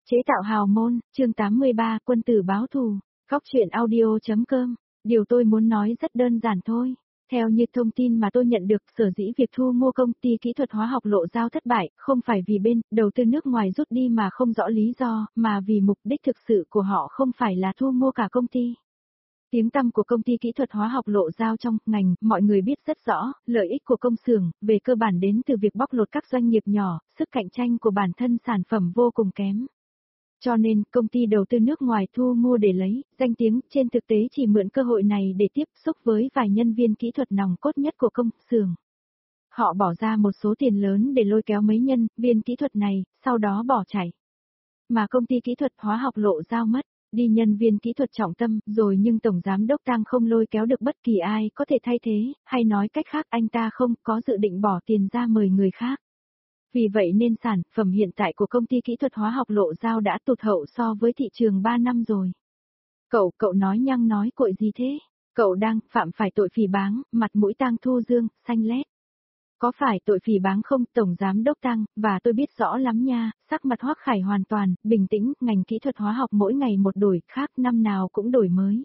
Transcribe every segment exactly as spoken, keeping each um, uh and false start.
Chế tạo hào môn, chương tám mươi ba, quân tử báo thù, góc truyện audio.com. Điều tôi muốn nói rất đơn giản thôi. Theo như thông tin mà tôi nhận được, sở dĩ việc thu mua công ty kỹ thuật hóa học Lộ Giao thất bại, không phải vì bên đầu tư nước ngoài rút đi mà không rõ lý do, mà vì mục đích thực sự của họ không phải là thu mua cả công ty. Tiếng tăm của công ty kỹ thuật hóa học Lộ Giao trong ngành, mọi người biết rất rõ, lợi ích của công xưởng, về cơ bản đến từ việc bóc lột các doanh nghiệp nhỏ, sức cạnh tranh của bản thân sản phẩm vô cùng kém. Cho nên, công ty đầu tư nước ngoài thu mua để lấy danh tiếng, trên thực tế chỉ mượn cơ hội này để tiếp xúc với vài nhân viên kỹ thuật nòng cốt nhất của công xưởng. Họ bỏ ra một số tiền lớn để lôi kéo mấy nhân viên kỹ thuật này, sau đó bỏ chạy. Mà công ty kỹ thuật hóa học Lộ Giao mất đi nhân viên kỹ thuật trọng tâm rồi, nhưng tổng giám đốc Tang không lôi kéo được bất kỳ ai có thể thay thế, hay nói cách khác anh ta không có dự định bỏ tiền ra mời người khác. Vì vậy nên sản phẩm hiện tại của công ty kỹ thuật hóa học Lộ Giao đã tụt hậu so với thị trường ba năm rồi. Cậu, cậu nói nhăng nói cội gì thế? Cậu đang phạm phải tội phỉ báng, mặt mũi Tang Thu Dương, xanh lét. Có phải tội phỉ báng không, tổng giám đốc Tang, và tôi biết rõ lắm nha, sắc mặt Hoắc Khải hoàn toàn, bình tĩnh, ngành kỹ thuật hóa học mỗi ngày một đổi, khác năm nào cũng đổi mới.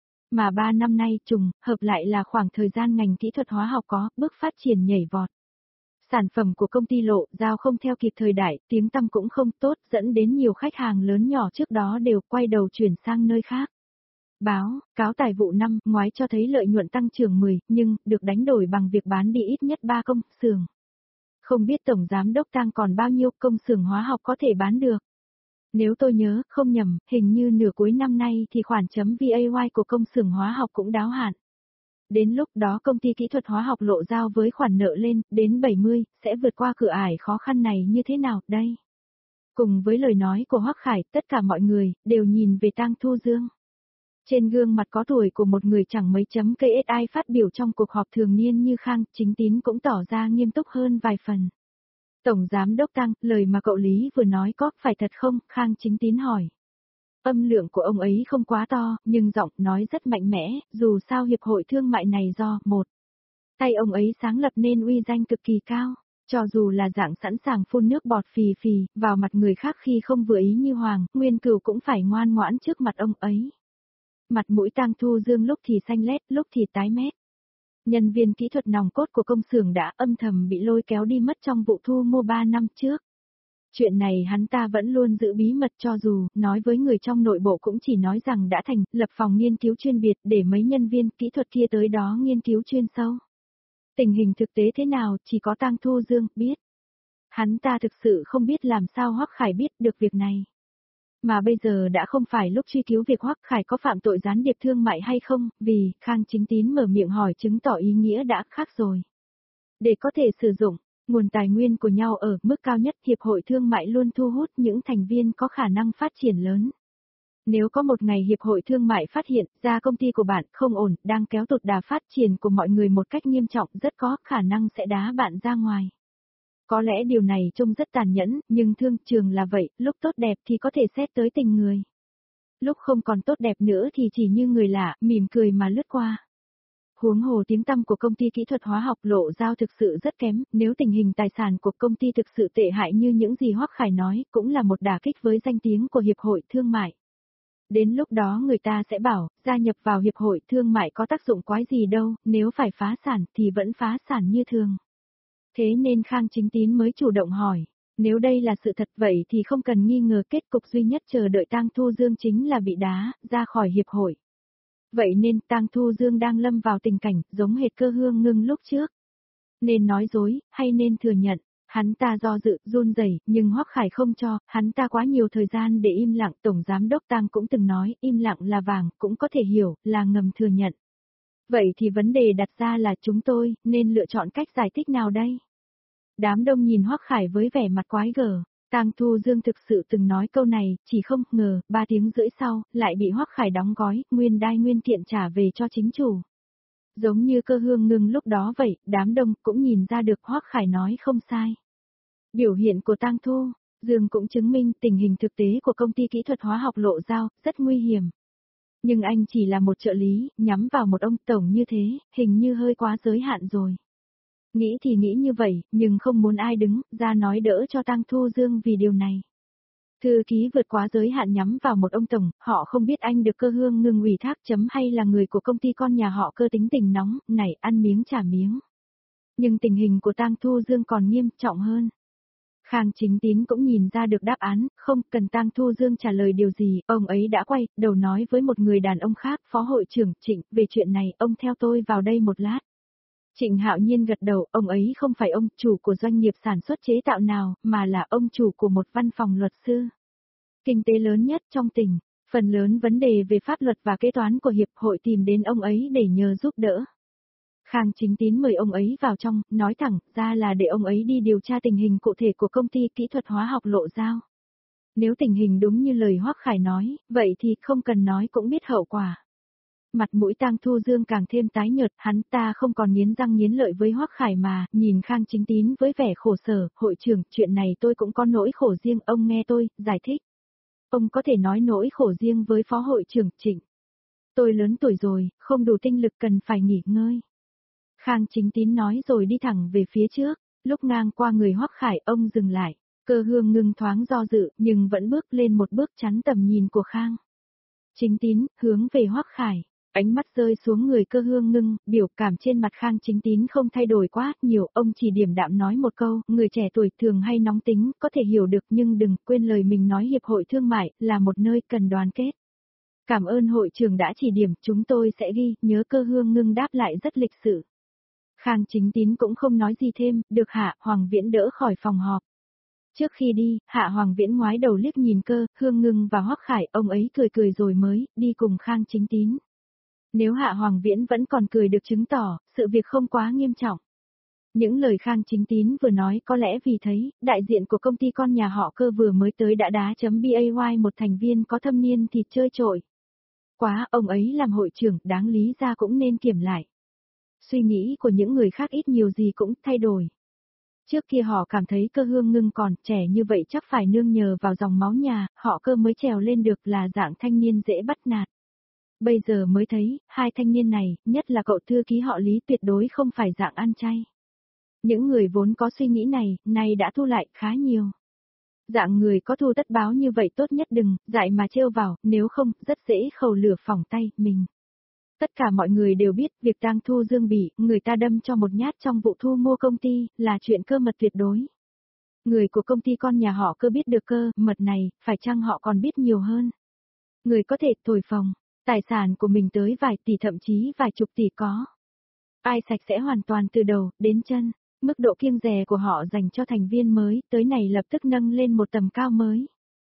Mà ba năm nay trùng, hợp lại là khoảng thời gian ngành kỹ thuật hóa học có bước phát triển nhảy vọt. Sản phẩm của công ty Lộ Giao không theo kịp thời đại, tiếng tăm cũng không tốt, dẫn đến nhiều khách hàng lớn nhỏ trước đó đều quay đầu chuyển sang nơi khác. Báo, cáo tài vụ năm ngoái cho thấy lợi nhuận tăng trưởng mười, nhưng được đánh đổi bằng việc bán đi ít nhất ba công xưởng. Không biết tổng giám đốc Tang còn bao nhiêu công xưởng hóa học có thể bán được. Nếu tôi nhớ không nhầm, hình như nửa cuối năm nay thì khoản chấm vay của công xưởng hóa học cũng đáo hạn. Đến lúc đó công ty kỹ thuật hóa học Lộ Giao với khoản nợ lên đến bảy mươi, sẽ vượt qua cửa ải khó khăn này như thế nào đây? Cùng với lời nói của Hoắc Khải, tất cả mọi người đều nhìn về Tang Thu Dương. Trên gương mặt có tuổi của một người chẳng mấy chấm ca ét i phát biểu trong cuộc họp thường niên như Khang Chính Tín cũng tỏ ra nghiêm túc hơn vài phần. Tổng giám đốc Tang, lời mà cậu Lý vừa nói có phải thật không? Khang Chính Tín hỏi. Âm lượng của ông ấy không quá to, nhưng giọng nói rất mạnh mẽ, dù sao hiệp hội thương mại này do một tay ông ấy sáng lập nên uy danh cực kỳ cao, cho dù là dạng sẵn sàng phun nước bọt phì phì vào mặt người khác khi không vừa ý như Hoàng Nguyên Cửu cũng phải ngoan ngoãn trước mặt ông ấy. Mặt mũi Tang Thu Dương lúc thì xanh lét, lúc thì tái mét. Nhân viên kỹ thuật nòng cốt của công xưởng đã âm thầm bị lôi kéo đi mất trong vụ thu mua ba năm trước. Chuyện này hắn ta vẫn luôn giữ bí mật, cho dù nói với người trong nội bộ cũng chỉ nói rằng đã thành lập phòng nghiên cứu chuyên biệt để mấy nhân viên kỹ thuật kia tới đó nghiên cứu chuyên sâu. Tình hình thực tế thế nào chỉ có Tang Thu Dương biết. Hắn ta thực sự không biết làm sao Hoắc Khải biết được việc này. Mà bây giờ đã không phải lúc truy cứu việc Hoắc Khải có phạm tội gián điệp thương mại hay không, vì Khang Chính Tín mở miệng hỏi chứng tỏ ý nghĩa đã khác rồi. Để có thể sử dụng nguồn tài nguyên của nhau ở mức cao nhất, hiệp hội thương mại luôn thu hút những thành viên có khả năng phát triển lớn. Nếu có một ngày hiệp hội thương mại phát hiện ra công ty của bạn không ổn, đang kéo tụt đà phát triển của mọi người một cách nghiêm trọng, rất có khả năng sẽ đá bạn ra ngoài. Có lẽ điều này trông rất tàn nhẫn, nhưng thương trường là vậy, lúc tốt đẹp thì có thể xét tới tình người. Lúc không còn tốt đẹp nữa thì chỉ như người lạ, mỉm cười mà lướt qua. Huống hồ tiếng tăm của công ty kỹ thuật hóa học Lộ Giao thực sự rất kém, nếu tình hình tài sản của công ty thực sự tệ hại như những gì Hoắc Khải nói, cũng là một đả kích với danh tiếng của hiệp hội thương mại. Đến lúc đó người ta sẽ bảo, gia nhập vào hiệp hội thương mại có tác dụng quái gì đâu, nếu phải phá sản thì vẫn phá sản như thường. Thế nên Khang Chính Tín mới chủ động hỏi, nếu đây là sự thật vậy thì không cần nghi ngờ kết cục duy nhất chờ đợi Tang Thu Dương chính là bị đá ra khỏi hiệp hội. Vậy nên Tang Thu Dương đang lâm vào tình cảnh giống hệt Cơ Hương Ngưng lúc trước. Nên nói dối, hay nên thừa nhận, hắn ta do dự, run rẩy, nhưng Hoắc Khải không cho, hắn ta quá nhiều thời gian để im lặng. Tổng giám đốc Tang cũng từng nói, im lặng là vàng, cũng có thể hiểu, là ngầm thừa nhận. Vậy thì vấn đề đặt ra là chúng tôi nên lựa chọn cách giải thích nào đây? Đám đông nhìn Hoắc Khải với vẻ mặt quái gở. Tang Thu Dương thực sự từng nói câu này, chỉ không ngờ, ba tiếng rưỡi sau, lại bị Hoắc Khải đóng gói, nguyên đai nguyên kiện trả về cho chính chủ. Giống như Cơ Hương Ngưng lúc đó vậy, đám đông cũng nhìn ra được Hoắc Khải nói không sai. Biểu hiện của Tang Thu Dương cũng chứng minh tình hình thực tế của công ty kỹ thuật hóa học Lộ Giao, rất nguy hiểm. Nhưng anh chỉ là một trợ lý, nhắm vào một ông tổng như thế, hình như hơi quá giới hạn rồi. Nghĩ thì nghĩ như vậy, nhưng không muốn ai đứng ra nói đỡ cho Tang Thu Dương vì điều này. Thư ký vượt quá giới hạn nhắm vào một ông tổng, họ không biết anh được Cơ Hương Ngưng ủy thác chấm hay là người của công ty con nhà họ Cơ tính tình nóng, này ăn miếng trả miếng. Nhưng tình hình của Tang Thu Dương còn nghiêm trọng hơn. Khang Chính Tín cũng nhìn ra được đáp án, không cần Tang Thu Dương trả lời điều gì, ông ấy đã quay đầu nói với một người đàn ông khác, Phó hội trưởng Trịnh, về chuyện này, ông theo tôi vào đây một lát. Trịnh Hạo Nhiên gật đầu, ông ấy không phải ông chủ của doanh nghiệp sản xuất chế tạo nào, mà là ông chủ của một văn phòng luật sư. Kinh tế lớn nhất trong tỉnh, phần lớn vấn đề về pháp luật và kế toán của hiệp hội tìm đến ông ấy để nhờ giúp đỡ. Khang Chính Tín mời ông ấy vào trong, nói thẳng ra là để ông ấy đi điều tra tình hình cụ thể của công ty kỹ thuật hóa học Lộ Giao. Nếu tình hình đúng như lời Hoắc Khải nói, vậy thì không cần nói cũng biết hậu quả. Mặt mũi Tang Thu Dương càng thêm tái nhợt, hắn ta không còn nghiến răng nghiến lợi với Hoắc Khải mà, nhìn Khang Chính Tín với vẻ khổ sở, hội trưởng, chuyện này tôi cũng có nỗi khổ riêng, ông nghe tôi, giải thích. Ông có thể nói nỗi khổ riêng với Phó hội trưởng Trịnh. Tôi lớn tuổi rồi, không đủ tinh lực cần phải nghỉ ngơi. Khang Chính Tín nói rồi đi thẳng về phía trước, lúc ngang qua người Hoắc Khải ông dừng lại, Cơ Hương Ngưng thoáng do dự nhưng vẫn bước lên một bước chắn tầm nhìn của Khang Chính Tín, hướng về Hoắc Khải, ánh mắt rơi xuống người Cơ Hương Ngưng, biểu cảm trên mặt Khang Chính Tín không thay đổi quá nhiều, ông chỉ điềm đạm nói một câu, người trẻ tuổi thường hay nóng tính, có thể hiểu được nhưng đừng quên lời mình nói Hiệp hội Thương mại là một nơi cần đoàn kết. Cảm ơn hội trưởng đã chỉ điểm, chúng tôi sẽ ghi, nhớ. Cơ Hương Ngưng đáp lại rất lịch sự. Khang Chính Tín cũng không nói gì thêm, được Hạ Hoàng Viễn đỡ khỏi phòng họp. Trước khi đi, Hạ Hoàng Viễn ngoái đầu liếc nhìn Cơ Hương Ngưng và Hoắc Khải, ông ấy cười cười rồi mới đi cùng Khang Chính Tín. Nếu Hạ Hoàng Viễn vẫn còn cười được chứng tỏ, sự việc không quá nghiêm trọng. Những lời Khang Chính Tín vừa nói có lẽ vì thấy, đại diện của công ty con nhà họ Cơ vừa mới tới đã đá.bay một thành viên có thâm niên thì chơi trội. Quá, ông ấy làm hội trưởng, đáng lý ra cũng nên kiểm lại. Suy nghĩ của những người khác ít nhiều gì cũng thay đổi. Trước kia họ cảm thấy Cơ Hương Ngưng còn trẻ như vậy chắc phải nương nhờ vào dòng máu nhà, họ Cơ mới trèo lên được là dạng thanh niên dễ bắt nạt. Bây giờ mới thấy, hai thanh niên này, nhất là cậu thư ký họ Lý tuyệt đối không phải dạng ăn chay. Những người vốn có suy nghĩ này, nay đã thu lại khá nhiều. Dạng người có thù tất báo như vậy tốt nhất đừng, dại mà trêu vào, nếu không, rất dễ khẩu lửa phỏng tay, mình. Tất cả mọi người đều biết, việc Tang Thu Dương bị, người ta đâm cho một nhát trong vụ thu mua công ty, là chuyện cơ mật tuyệt đối. Người của công ty con nhà họ Cơ biết được cơ mật này, phải chăng họ còn biết nhiều hơn. Người có thể thổi phồng, tài sản của mình tới vài tỷ thậm chí vài chục tỷ có. Ai sạch sẽ hoàn toàn từ đầu, đến chân, mức độ kiêng dè của họ dành cho thành viên mới, tới này lập tức nâng lên một tầm cao mới.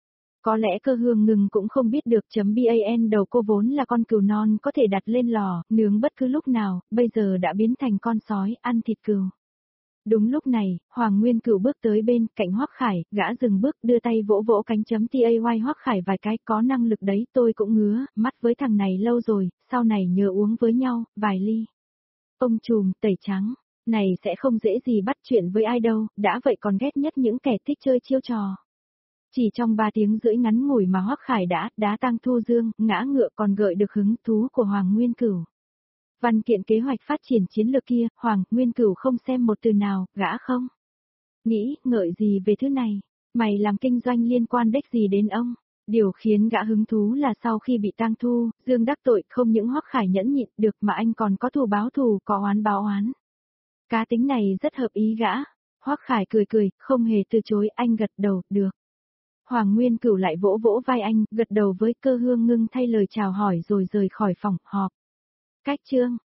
Có lẽ Cơ Hương Ngưng cũng không biết được .ban đầu cô vốn là con cừu non có thể đặt lên lò, nướng bất cứ lúc nào, bây giờ đã biến thành con sói, ăn thịt cừu. Đúng lúc này, Hoàng Nguyên Cửu bước tới bên cạnh Hoắc Khải, gã dừng bước đưa tay vỗ vỗ cánh .tay Hoắc Khải vài cái, có năng lực đấy, tôi cũng ngứa, mắt với thằng này lâu rồi, sau này nhớ uống với nhau, vài ly. Ông trùm, tẩy trắng, này sẽ không dễ gì bắt chuyện với ai đâu, đã vậy còn ghét nhất những kẻ thích chơi chiêu trò. Chỉ trong ba tiếng rưỡi ngắn ngủi mà Hoắc Khải đã đá Tang Thu Dương, ngã ngựa còn gợi được hứng thú của Hoàng Nguyên Cửu. Văn kiện kế hoạch phát triển chiến lược kia, Hoàng Nguyên Cửu không xem một từ nào, gã không nghĩ ngợi gì về thứ này, mày làm kinh doanh liên quan đếch gì đến ông. Điều khiến gã hứng thú là sau khi bị Tang Thu Dương đắc tội, không những Hoắc Khải nhẫn nhịn được mà anh còn có thù báo thù, có oán báo oán. Cá tính này rất hợp ý gã. Hoắc Khải cười cười, không hề từ chối, anh gật đầu, được. Hoàng Nguyên Cửu lại vỗ vỗ vai anh, gật đầu với Cơ Hương Ngưng thay lời chào hỏi rồi rời khỏi phòng họp. Cách chương